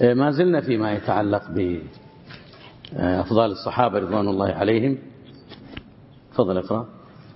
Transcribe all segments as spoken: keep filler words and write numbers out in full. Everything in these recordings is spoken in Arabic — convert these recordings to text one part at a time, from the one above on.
ما زلنا فيما يتعلق بأفضال الصحابة رضوان الله عليهم. تفضل اقرأ.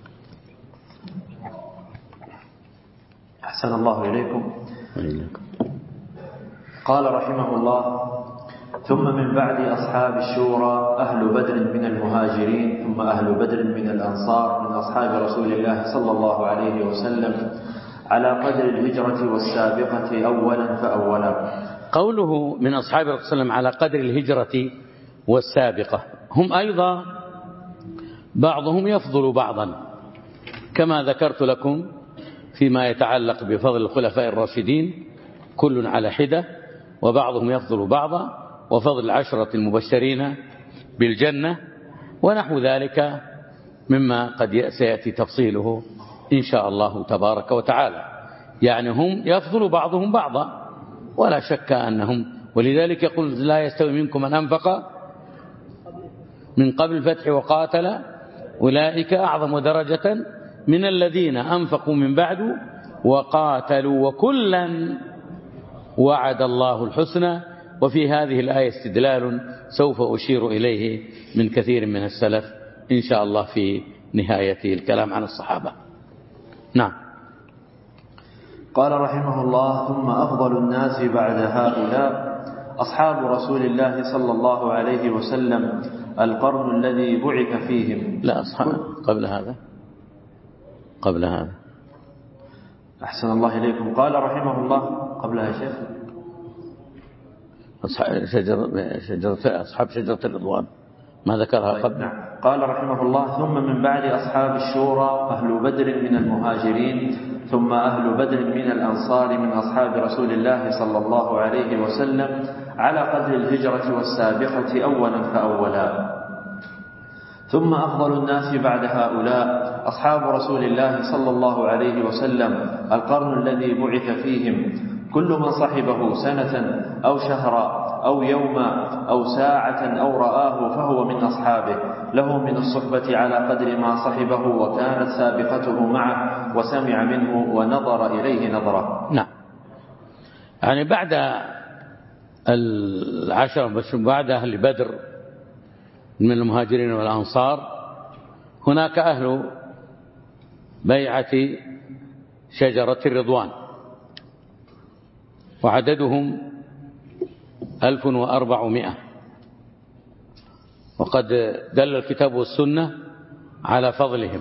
أحسن الله إليكم. وإليكم. قال رحمه الله: ثم من بعد أصحاب الشورى أهل بدر من المهاجرين ثم أهل بدر من الأنصار من أصحاب رسول الله صلى الله عليه وسلم على قدر الهجرة والسابقة أولا فأولا. قوله من أصحاب رسول الله صلى الله عليه وسلم على قدر الهجرة والسابقة، هم أيضا بعضهم يفضل بعضا كما ذكرت لكم فيما يتعلق بفضل الخلفاء الراشدين، كل على حدة، وبعضهم يفضل بعضا، وفضل العشرة المبشرين بالجنة، ونحو ذلك مما قد سيأتي تفصيله إن شاء الله تبارك وتعالى. يعني هم يفضل بعضهم بعضا ولا شك أنهم، ولذلك يقول: لا يستوي منكم من أنفق من قبل الفتح وقاتل أولئك أعظم درجة من الذين أنفقوا من بعد وقاتلوا وكلا وعد الله الحسنى. وفي هذه الآية استدلال سوف أشير إليه من كثير من السلف إن شاء الله في نهاية الكلام عن الصحابة. نعم. قال رحمه الله: ثم أفضل الناس بعد هؤلاء أصحاب رسول الله صلى الله عليه وسلم القرن الذي بعث فيهم. لا، أصحاب قبل هذا قبل هذا أحسن الله إليكم. قال رحمه الله قبلها شيخ أصحاب شجرة شجرة أصحاب شجرة الرضوان ما ذكرها قبل. نعم. قال رحمه الله: ثم من بعد أصحاب الشورى أهل بدر من المهاجرين ثم أهل بدر من الأنصار من أصحاب رسول الله صلى الله عليه وسلم على قدر الهجرة والسابقة أولا فأولا. ثم أفضل الناس بعد هؤلاء أصحاب رسول الله صلى الله عليه وسلم القرن الذي بعث فيهم، كل من صحبه سنة أو شهرا أو يوما أو ساعة أو رآه فهو من أصحابه، له من الصحبة على قدر ما صحبه وكانت سابقته معه وسمع منه ونظر إليه نظرة. نعم. يعني بعد العشر بعد أهل بدر من المهاجرين والأنصار هناك أهل بيعة شجرة الرضوان، وعددهم ألف وأربعمائة، وقد دل الكتاب والسنة على فضلهم.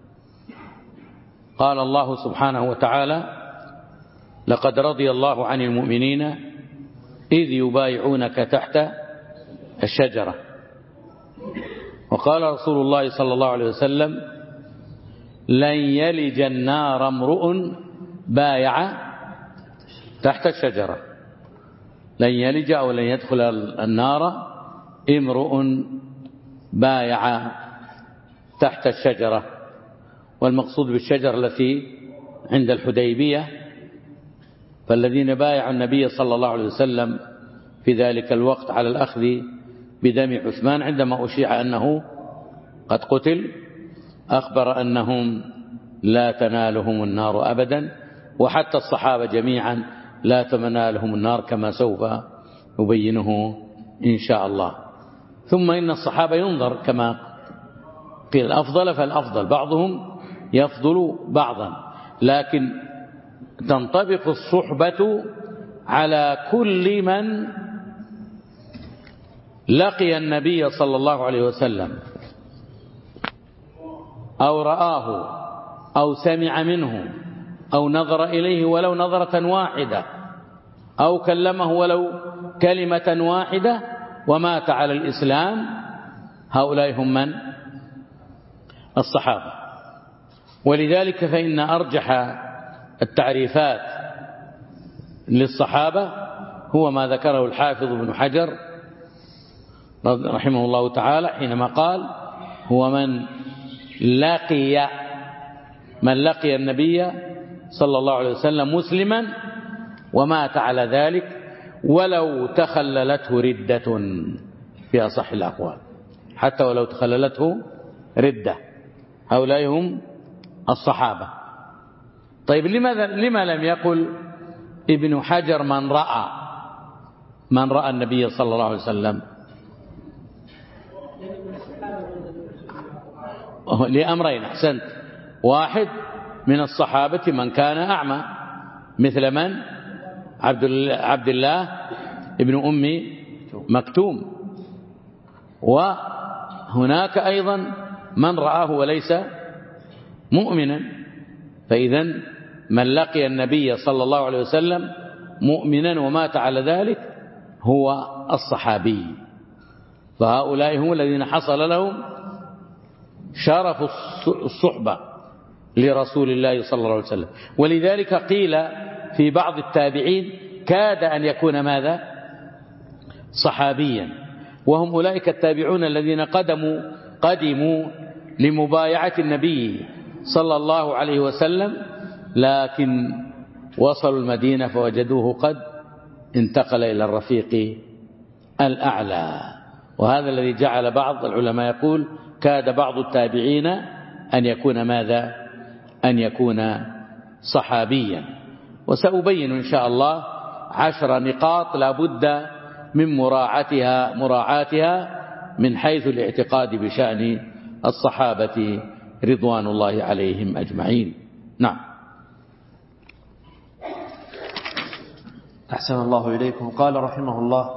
قال الله سبحانه وتعالى: لقد رضي الله عن المؤمنين إذ يبايعونك تحت الشجرة. وقال رسول الله صلى الله عليه وسلم: لن يلج النار امرؤ بايع تحت الشجرة. لن يلج أو لن يدخل النار امرؤ بايع تحت الشجرة. والمقصود بالشجرة التي عند الحديبية، فالذين بايعوا النبي صلى الله عليه وسلم في ذلك الوقت على الأخذ بدم عثمان عندما أشيع أنه قد قتل، أخبر أنهم لا تنالهم النار أبدا، وحتى الصحابة جميعا لا تنالهم النار كما سوف نبينه إن شاء الله. ثم إن الصحابة ينظر كما قيل الأفضل فالأفضل، بعضهم يفضل بعضا، لكن تنطبق الصحبة على كل من لقي النبي صلى الله عليه وسلم أو رآه أو سمع منه أو نظر إليه ولو نظرة واحدة أو كلمه ولو كلمة واحدة ومات على الإسلام. هؤلاء هم من؟ الصحابة. ولذلك فإن أرجح التعريفات للصحابة هو ما ذكره الحافظ ابن حجر رحمه الله تعالى حينما قال: هو من لقي من لقي النبي صلى الله عليه وسلم مسلما ومات على ذلك ولو تخللته ردة، في أصح الأقوال، حتى ولو تخللته ردة. هؤلاء هم الصحابة. طيب لماذا لما لم يقل ابن حجر من رأى؟ من رأى النبي صلى الله عليه وسلم؟ لأمرين، أحسنت. واحد من الصحابة من كان أعمى، مثل من؟ عبد الله ابن أم مكتوم. وهناك أيضا من رآه وليس مؤمنا. فإذا من لقي النبي صلى الله عليه وسلم مؤمنا ومات على ذلك هو الصحابي. فهؤلاء هم الذين حصل لهم شرف الصحبة لرسول الله صلى الله عليه وسلم. ولذلك قيل في بعض التابعين كاد أن يكون ماذا؟ صحابيا. وهم أولئك التابعون الذين قدموا قدموا لمبايعة النبي صلى الله عليه وسلم، لكن وصلوا المدينة فوجدوه قد انتقل إلى الرفيق الأعلى. وهذا الذي جعل بعض العلماء يقول كاد بعض التابعين أن يكون ماذا؟ أن يكون صحابيا. وسأبين إن شاء الله عشر نقاط لا بد من مراعاتها مراعاتها من حيث الاعتقاد بشأن الصحابة رضوان الله عليهم أجمعين. نعم. أحسن الله إليكم. قال رحمه الله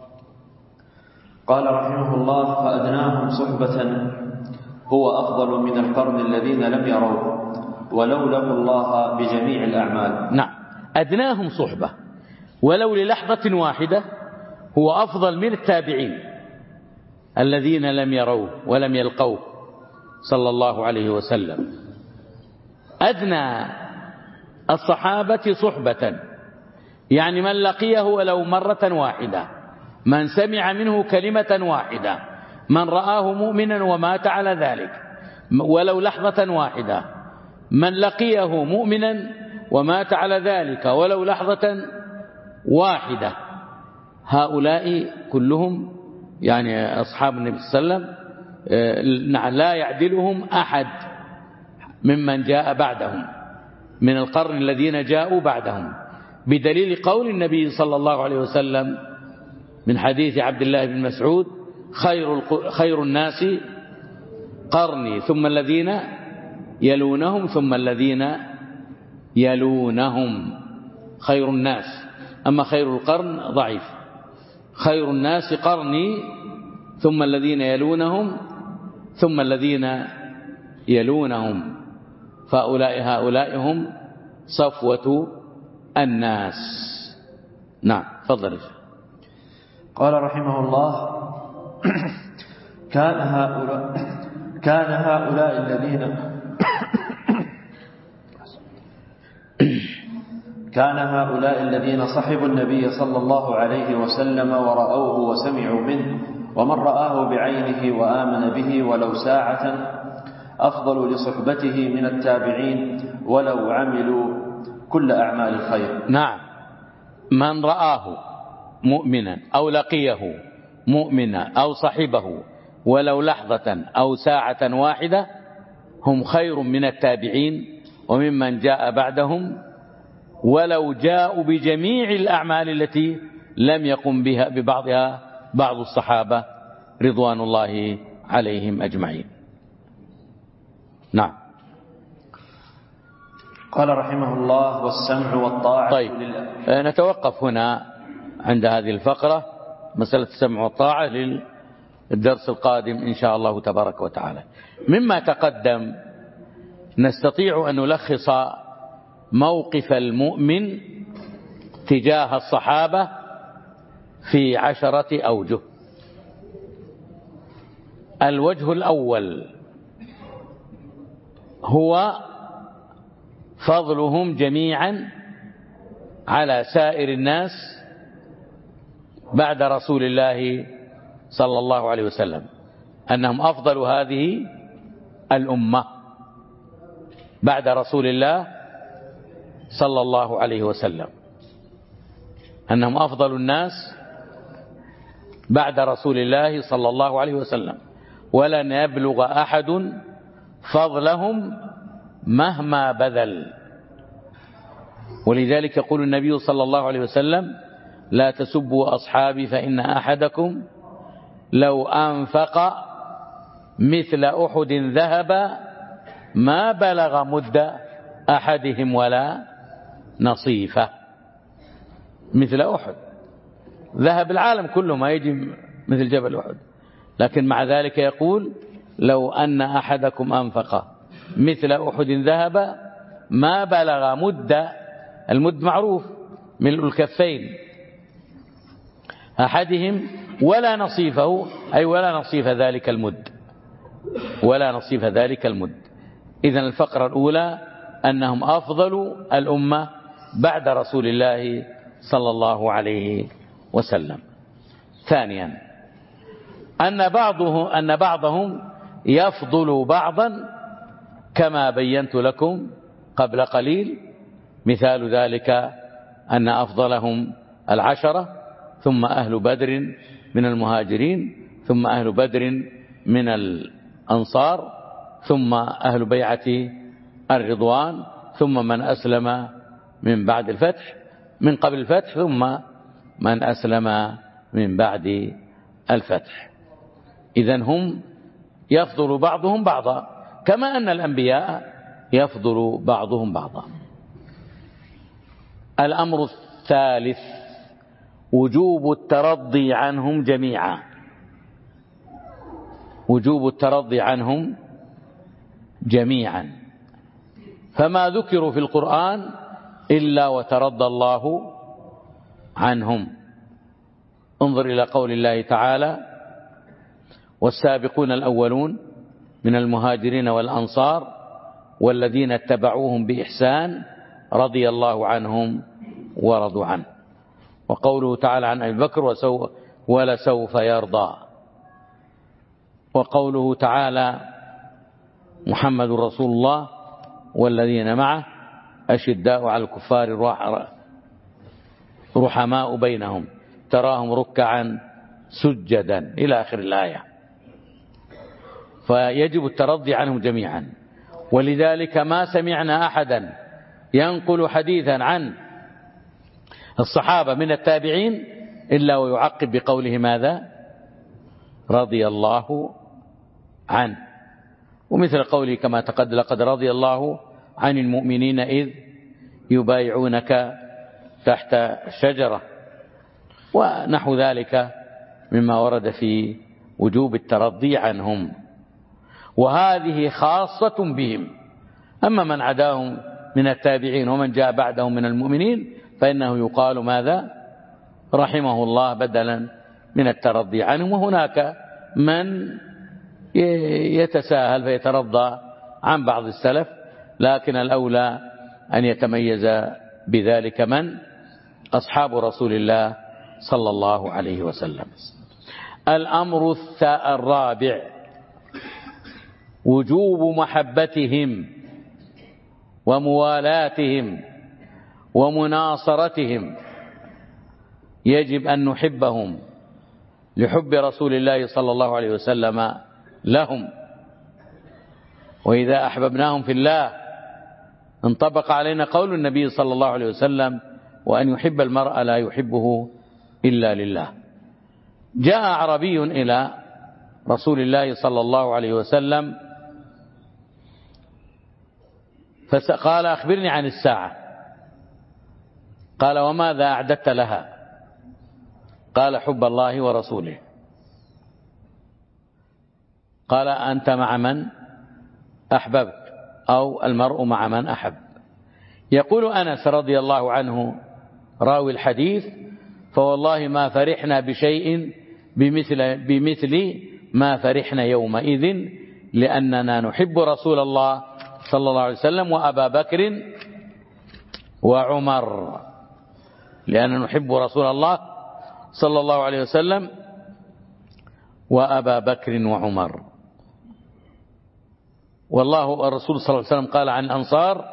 قال رحمه الله فأدناهم صحبة هو أفضل من القرن الذين لم يروه ولو لقوا الله بجميع الأعمال. نعم، أدناهم صحبة ولو للحظة واحدة هو أفضل من التابعين الذين لم يروه ولم يلقوه صلى الله عليه وسلم. أدنى الصحابة صحبة يعني من لقيه ولو مرة واحدة، من سمع منه كلمة واحدة، من رآه مؤمنا ومات على ذلك ولو لحظة واحدة، من لقيه مؤمنا ومات على ذلك ولو لحظة واحدة. هؤلاء كلهم يعني أصحاب النبي صلى الله عليه وسلم لا يعدلهم أحد ممن جاء بعدهم من القرن الذين جاءوا بعدهم، بدليل قول النبي صلى الله عليه وسلم من حديث عبد الله بن مسعود خير خير الناس قرني ثم الذين يلونهم ثم الذين يلونهم. خير الناس، أما خير القرن ضعيف. خير الناس قرني ثم الذين يلونهم ثم الذين يلونهم. فأولئك هؤلاء هم صفوة الناس. نعم، تفضل. قال رحمه الله كان هؤلاء كان هؤلاء الذين كان هؤلاء الذين صحبوا النبي صلى الله عليه وسلم ورأوه وسمعوا منه ومن رآه بعينه وآمن به ولو ساعة أفضل لصحبته من التابعين ولو عملوا كل أعمال الخير. نعم، من رآه مؤمنا أو لقيه مؤمنا أو صحبه ولو لحظة أو ساعة واحدة هم خير من التابعين وممن جاء بعدهم ولو جاءوا بجميع الأعمال التي لم يقم بها ببعضها بعض الصحابة رضوان الله عليهم أجمعين. نعم. قال رحمه الله والسمع والطاعة. طيب، نتوقف هنا عند هذه الفقرة، مسألة السمع والطاعة للدرس القادم إن شاء الله تبارك وتعالى. مما تقدم نستطيع أن نلخص موقف المؤمن تجاه الصحابة في عشرة أوجه. الوجه الأول هو فضلهم جميعا على سائر الناس بعد رسول الله صلى الله عليه وسلم، أنهم أفضل هذه الأمة بعد رسول الله صلى الله عليه وسلم، أنهم أفضل الناس بعد رسول الله صلى الله عليه وسلم، ولن يبلغ أحد فضلهم مهما بذل. ولذلك يقول النبي صلى الله عليه وسلم لا تسبوا أصحابي فإن أحدكم لو أنفق مثل أحد ذهب ما بلغ مد أحدهم ولا نصيفه. مثل أحد، ذهب العالم كله ما يجي مثل جبل أحد، لكن مع ذلك يقول لو أن أحدكم أنفق مثل أحد ذهب ما بلغ مد، المد معروف ملء الكفين، أحدهم ولا نصيفه، أي ولا نصيف ذلك المد، ولا نصيف ذلك المد. إذن الفقرة الأولى أنهم أفضل الأمة بعد رسول الله صلى الله عليه وسلم. ثانيا أن بعضه أن بعضهم يفضل بعضا كما بينت لكم قبل قليل. مثال ذلك أن أفضلهم العشرة، ثم أهل بدر من المهاجرين، ثم أهل بدر من الأنصار، ثم أهل بيعة الرضوان، ثم من أسلم من بعد الفتح من قبل الفتح، ثم من أسلم من بعد الفتح. إذن هم يفضل بعضهم بعضا كما أن الأنبياء يفضل بعضهم بعضا. الأمر الثالث وجوب الترضي عنهم جميعا، وجوب الترضي عنهم جميعا، فما ذكروا في القرآن إلا وترضى الله عنهم. انظر إلى قول الله تعالى والسابقون الأولون من المهاجرين والأنصار والذين اتبعوهم بإحسان رضي الله عنهم ورضوا عنه. وقوله تعالى عن أبي بكر ولسوف يرضى. وقوله تعالى محمد رسول الله والذين معه أشداء على الكفار رحماء بينهم تراهم ركعا سجدا إلى آخر الآية. فيجب الترضي عنهم جميعا. ولذلك ما سمعنا أحدا ينقل حديثا عن الصحابة من التابعين إلا ويعقب بقوله ماذا؟ رضي الله عنه. ومثل قوله كما تقدم لقد رضي الله عن المؤمنين إذ يبايعونك تحت الشجرة، ونحو ذلك مما ورد في وجوب الترضي عنهم. وهذه خاصة بهم. أما من عداهم من التابعين ومن جاء بعدهم من المؤمنين فإنه يقال ماذا؟ رحمه الله بدلا من الترضي عنهم. وهناك من يتساهل فيترضى عن بعض السلف، لكن الأولى أن يتميز بذلك من؟ أصحاب رسول الله صلى الله عليه وسلم. الأمر الرابع وجوب محبتهم وموالاتهم ومناصرتهم. يجب أن نحبهم لحب رسول الله صلى الله عليه وسلم لهم. وإذا أحببناهم في الله انطبق علينا قول النبي صلى الله عليه وسلم وأن يحب المرء لا يحبه إلا لله. جاء أعرابي إلى رسول الله صلى الله عليه وسلم فقال أخبرني عن الساعة. قال وماذا أعددت لها؟ قال حب الله ورسوله. قال أنت مع من أحببت، أو المرء مع من أحب. يقول أنس رضي الله عنه راوي الحديث فوالله ما فرحنا بشيء بمثل, بمثل ما فرحنا يومئذ لأننا نحب رسول الله صلى الله عليه وسلم وأبا بكر وعمر، لأننا نحب رسول الله صلى الله عليه وسلم وأبا بكر وعمر. والله الرسول صلى الله عليه وسلم قال عن الأنصار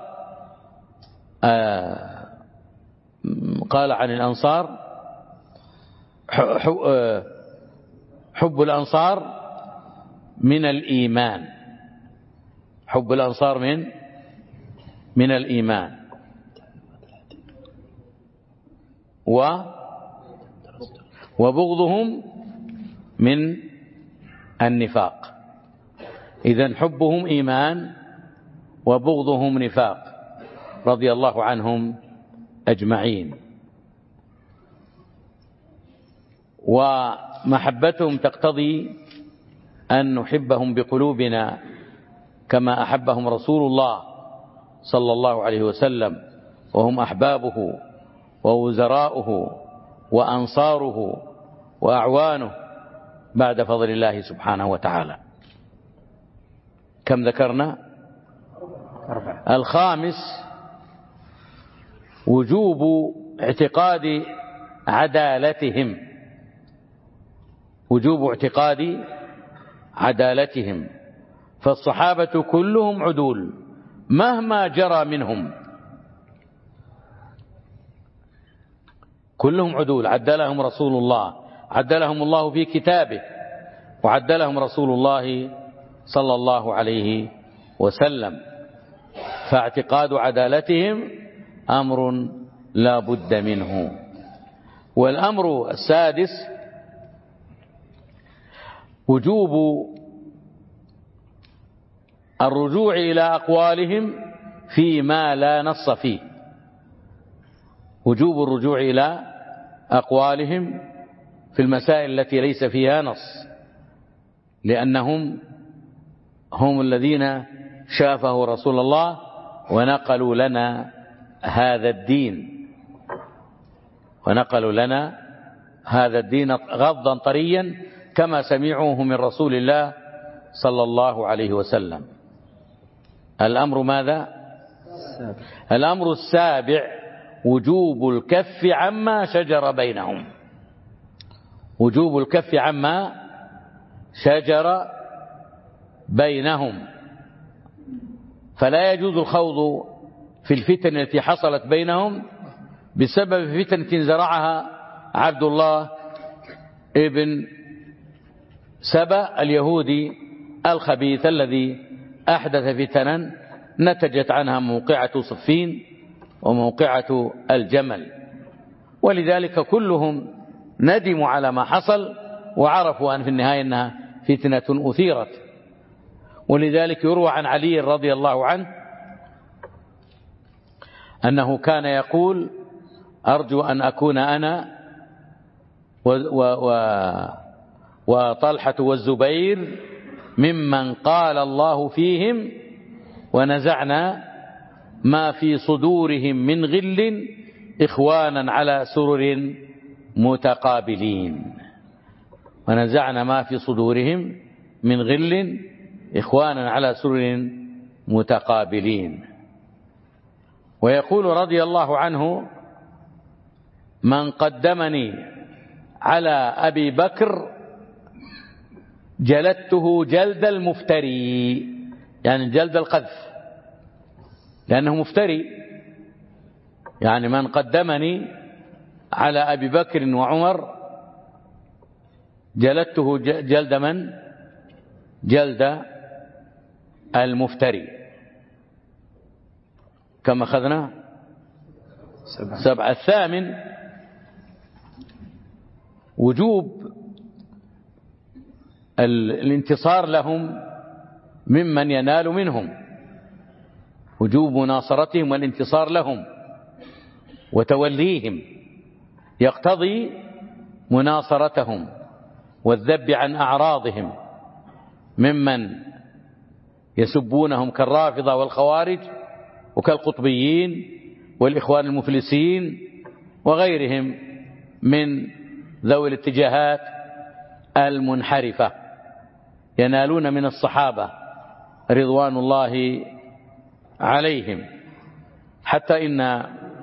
آه قال عن الأنصار حب الأنصار من الإيمان، حب الأنصار من من الإيمان. و وبغضهم من النفاق. إذن حبهم إيمان وبغضهم نفاق، رضي الله عنهم أجمعين. ومحبتهم تقتضي أن نحبهم بقلوبنا كما أحبهم رسول الله صلى الله عليه وسلم، وهم أحبابه ووزراؤه وأنصاره وأعوانه بعد فضل الله سبحانه وتعالى. كم ذكرنا؟ أربعة. الخامس وجوب اعتقاد عدالتهم، وجوب اعتقاد عدالتهم، فالصحابة كلهم عدول مهما جرى منهم، كلهم عدول عدلهم رسول الله، عدلهم الله في كتابه، وعدلهم رسول الله صلى الله عليه وسلم. فاعتقاد عدالتهم أمر لا بد منه. والأمر السادس وجوب الرجوع إلى أقوالهم فيما لا نص فيه، وجوب الرجوع إلى أقوالهم في المسائل التي ليس فيها نص، لأنهم هم الذين شافه رسول الله ونقلوا لنا هذا الدين، ونقلوا لنا هذا الدين غضا طريا كما سمعوه من رسول الله صلى الله عليه وسلم. الأمر ماذا؟ السابع. الأمر السابع وجوب الكف عما شجر بينهم، وجوب الكف عما شجر بينهم، فلا يجوز الخوض في الفتن التي حصلت بينهم بسبب فتنة زرعها عبد الله ابن سبأ اليهودي الخبيث الذي أحدث فتنا نتجت عنها موقعة صفين وموقعة الجمل، ولذلك كلهم ندموا على ما حصل وعرفوا أن في النهاية أنها فتنة أثيرت. ولذلك يروى عن علي رضي الله عنه أنه كان يقول أرجو أن أكون أنا و و وطلحة والزبير ممن قال الله فيهم ونزعنا ما في صدورهم من غل إخوانا على سرر متقابلين، ونزعنا ما في صدورهم من غل إخوانا على سرر متقابلين. ويقول رضي الله عنه من قدمني على أبي بكر جلدته جلد المفتري، يعني جلد القذف، لأنه مفتري، يعني من قدمني على أبي بكر وعمر جلدته جلد من؟ جلد المفتري. كما أخذنا سبعة. سبعة. الثامن وجوب الانتصار لهم ممن ينال منهم، وجوب مناصرتهم والانتصار لهم وتوليهم يقتضي مناصرتهم والذب عن أعراضهم ممن يسبونهم كالرافضة والخوارج وكالقطبيين والإخوان المفلسين وغيرهم من ذوي الاتجاهات المنحرفة، ينالون من الصحابة رضوان الله عليهم، حتى إن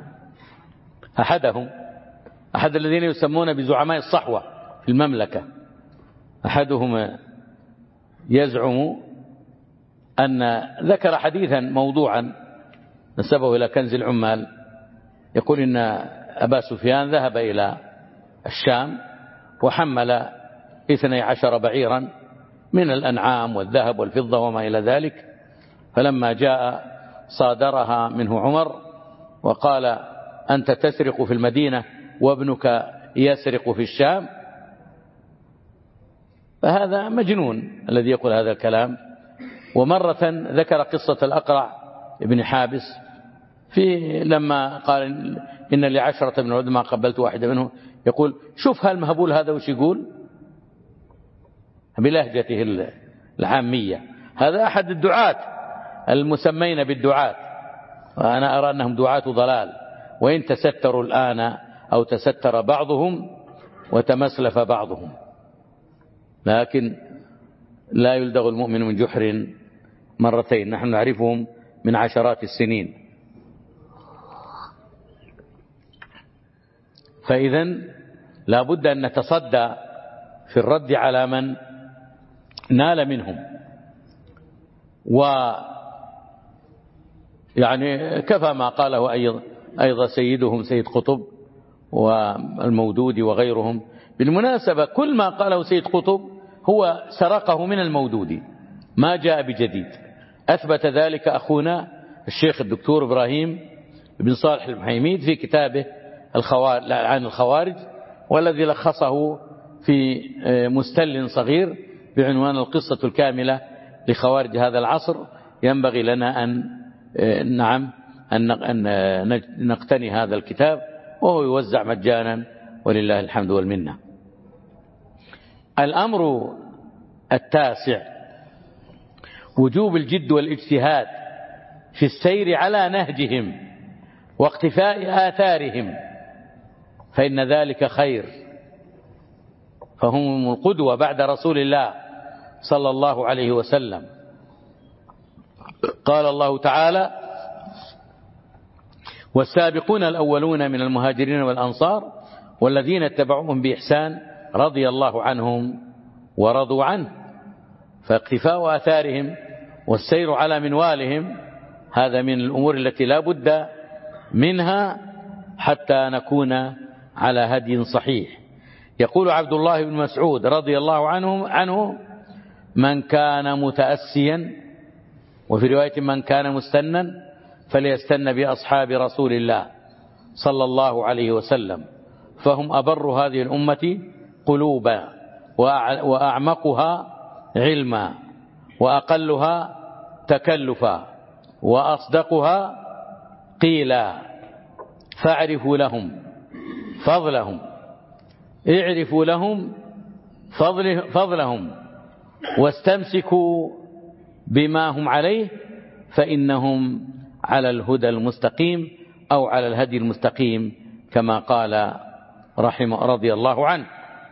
أحدهم أحد الذين يسمون بزعماء الصحوة في المملكة، أحدهم يزعم أن ذكر حديثا موضوعا نسبه إلى كنز العمال، يقول إن أبا سفيان ذهب إلى الشام وحمل اثني عشر بعيرا من الأنعام والذهب والفضة وما إلى ذلك، فلما جاء صادرها منه عمر وقال أنت تسرق في المدينة وابنك يسرق في الشام، فهذا مجنون الذي يقول هذا الكلام. ومرة ذكر قصة الأقرع ابن حابس في لما قال إن لعشرة من العلماء قبلت واحدة منهم، يقول شوف هالمهبول هذا وش يقول بلهجته العامية. هذا أحد الدعاة المسمين بالدعاة، وأنا أرى أنهم دعاة ضلال، وإن تستروا الآن أو تستر بعضهم وتمسلف بعضهم، لكن لا يلدغ المؤمن من جحر مرتين، نحن نعرفهم من عشرات السنين. فإذن لا بد أن نتصدى في الرد على من نال منهم. و يعني كفى ما قاله أيضا, أيضا سيدهم سيد قطب والمودودي وغيرهم. بالمناسبة كل ما قاله سيد قطب هو سرقه من المودودي، ما جاء بجديد. أثبت ذلك أخونا الشيخ الدكتور إبراهيم بن صالح المحيميد في كتابه الخوارج عن الخوارج، والذي لخصه في مستل صغير بعنوان القصة الكاملة لخوارج هذا العصر. ينبغي لنا أن نعم أن نقتني هذا الكتاب، وهو يوزع مجانا ولله الحمد والمنة. الأمر التاسع وجوب الجد والاجتهاد في السير على نهجهم واقتفاء آثارهم، فإن ذلك خير، فهم القدوة بعد رسول الله صلى الله عليه وسلم. قال الله تعالى والسابقون الأولون من المهاجرين والأنصار والذين اتبعوهم بإحسان رضي الله عنهم ورضوا عنه. فاقتفاء آثارهم والسير على منوالهم هذا من الأمور التي لا بد منها حتى نكون على هدي صحيح. يقول عبد الله بن مسعود رضي الله عنه عنه من كان متأسيا، وفي رواية من كان مستنا فليستن بأصحاب رسول الله صلى الله عليه وسلم، فهم أبر هذه الأمة قلوبا وأعمقها علما وأقلها تكلفا وأصدقها قيلا. فاعرفوا لهم فضلهم اعرفوا لهم فضل فضلهم واستمسكوا بما هم عليه فإنهم على الهدى المستقيم أو على الهدي المستقيم كما قال رحمه رضي الله عنه.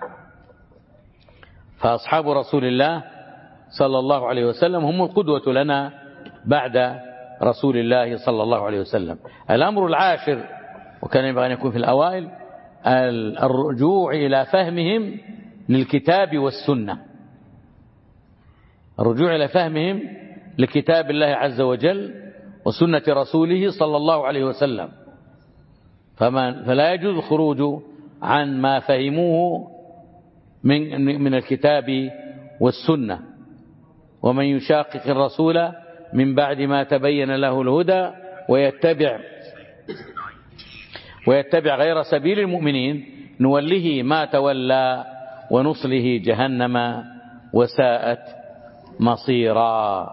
فأصحاب رسول الله صلى الله عليه وسلم هم القدوة لنا بعد رسول الله صلى الله عليه وسلم. الأمر العاشر وكان ينبغي أن يكون في الأوائل الرجوع إلى فهمهم للكتاب والسنة، الرجوع إلى فهمهم لكتاب الله عز وجل وسنة رسوله صلى الله عليه وسلم. فلا يجوز الخروج عن ما فهموه من من الكتاب والسنة. ومن يشاقق الرسول من بعد ما تبين له الهدى ويتبع ويتبع غير سبيل المؤمنين نوله ما تولى ونصله جهنم وساءت مصيرا.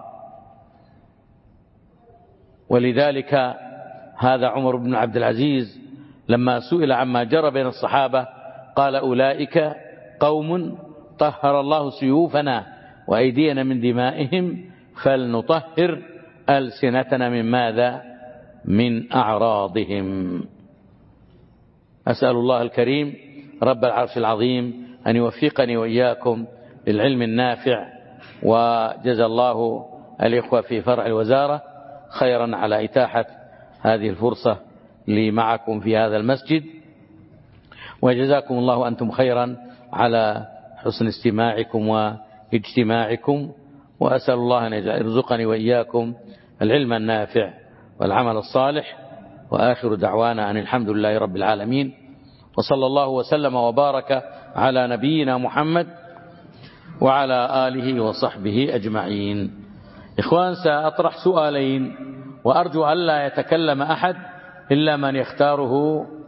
ولذلك هذا عمر بن عبد العزيز لما سئل عما جرى بين الصحابة قال أولئك قوم طهر الله سيوفنا وأيدينا من دمائهم فلنطهر ألسنتنا من ماذا؟ من أعراضهم. أسأل الله الكريم رب العرش العظيم أن يوفقني وإياكم للعلم النافع، وجزى الله الإخوة في فرع الوزارة خيرا على إتاحة هذه الفرصة لي معكم في هذا المسجد، وجزاكم الله أنتم خيرا على حسن استماعكم واجتماعكم. وأسأل الله أن يرزقني وإياكم العلم النافع والعمل الصالح. وآخر دعوانا أن الحمد لله رب العالمين، وصلى الله وسلم وبارك على نبينا محمد وعلى آله وصحبه أجمعين. إخوان، سأطرح سؤالين وأرجو ألا يتكلم أحد إلا من يختاره